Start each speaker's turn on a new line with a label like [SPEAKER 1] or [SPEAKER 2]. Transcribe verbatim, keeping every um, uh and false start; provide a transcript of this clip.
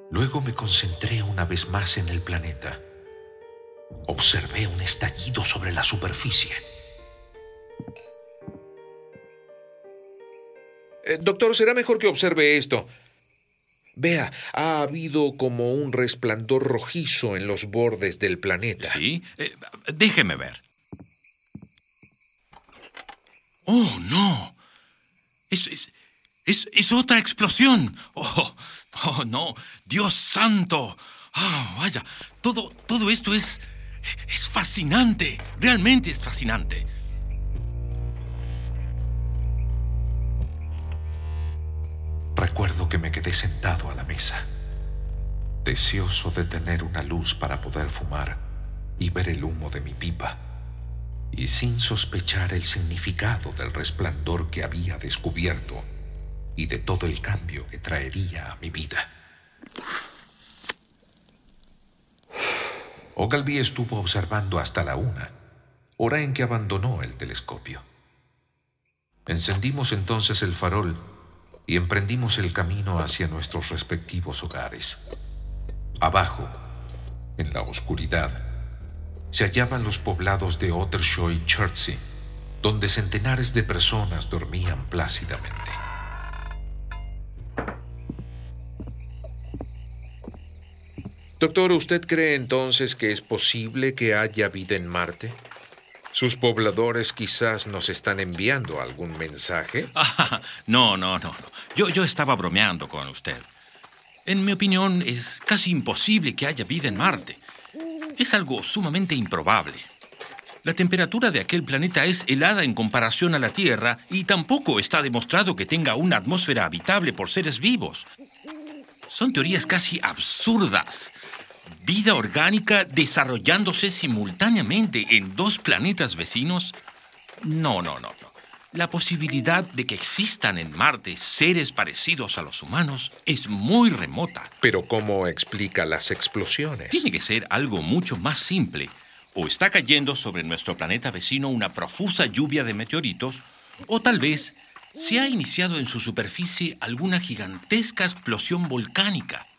[SPEAKER 1] Luego me concentré una vez más en el planeta. Observé un estallido sobre la superficie.
[SPEAKER 2] Eh, doctor, será mejor que observe esto. Vea, ha habido como un resplandor rojizo en los bordes del planeta.
[SPEAKER 3] ¿Sí? Eh, déjeme ver. ¡Oh, no! Es, es, es, es otra explosión. ¡Oh, oh, no! ¡Dios santo! ¡Ah, oh, vaya! Todo, todo esto es... es fascinante. Realmente es fascinante.
[SPEAKER 1] Recuerdo que me quedé sentado a la mesa, deseoso de tener una luz para poder fumar y ver el humo de mi pipa, y sin sospechar el significado del resplandor que había descubierto y de todo el cambio que traería a mi vida. Ogilvy estuvo observando hasta la una, hora en que abandonó el telescopio. Encendimos entonces el farol y emprendimos el camino hacia nuestros respectivos hogares. Abajo, en la oscuridad, se hallaban los poblados de Ottershaw y Chertsey, donde centenares de personas dormían plácidamente.
[SPEAKER 2] Doctor, ¿usted cree entonces que es posible que haya vida en Marte? ¿Sus pobladores quizás nos están enviando algún mensaje?
[SPEAKER 3] Ah, no, no, no. no. Yo, yo estaba bromeando con usted. En mi opinión, es casi imposible que haya vida en Marte. Es algo sumamente improbable. La temperatura de aquel planeta es helada en comparación a la Tierra y tampoco está demostrado que tenga una atmósfera habitable por seres vivos. Son teorías casi absurdas. ¿Vida orgánica desarrollándose simultáneamente en dos planetas vecinos? No, no, no, no. La posibilidad de que existan en Marte seres parecidos a los humanos es muy remota.
[SPEAKER 2] Pero ¿cómo explica las explosiones?
[SPEAKER 3] Tiene que ser algo mucho más simple. O está cayendo sobre nuestro planeta vecino una profusa lluvia de meteoritos, o tal vez se ha iniciado en su superficie alguna gigantesca explosión volcánica.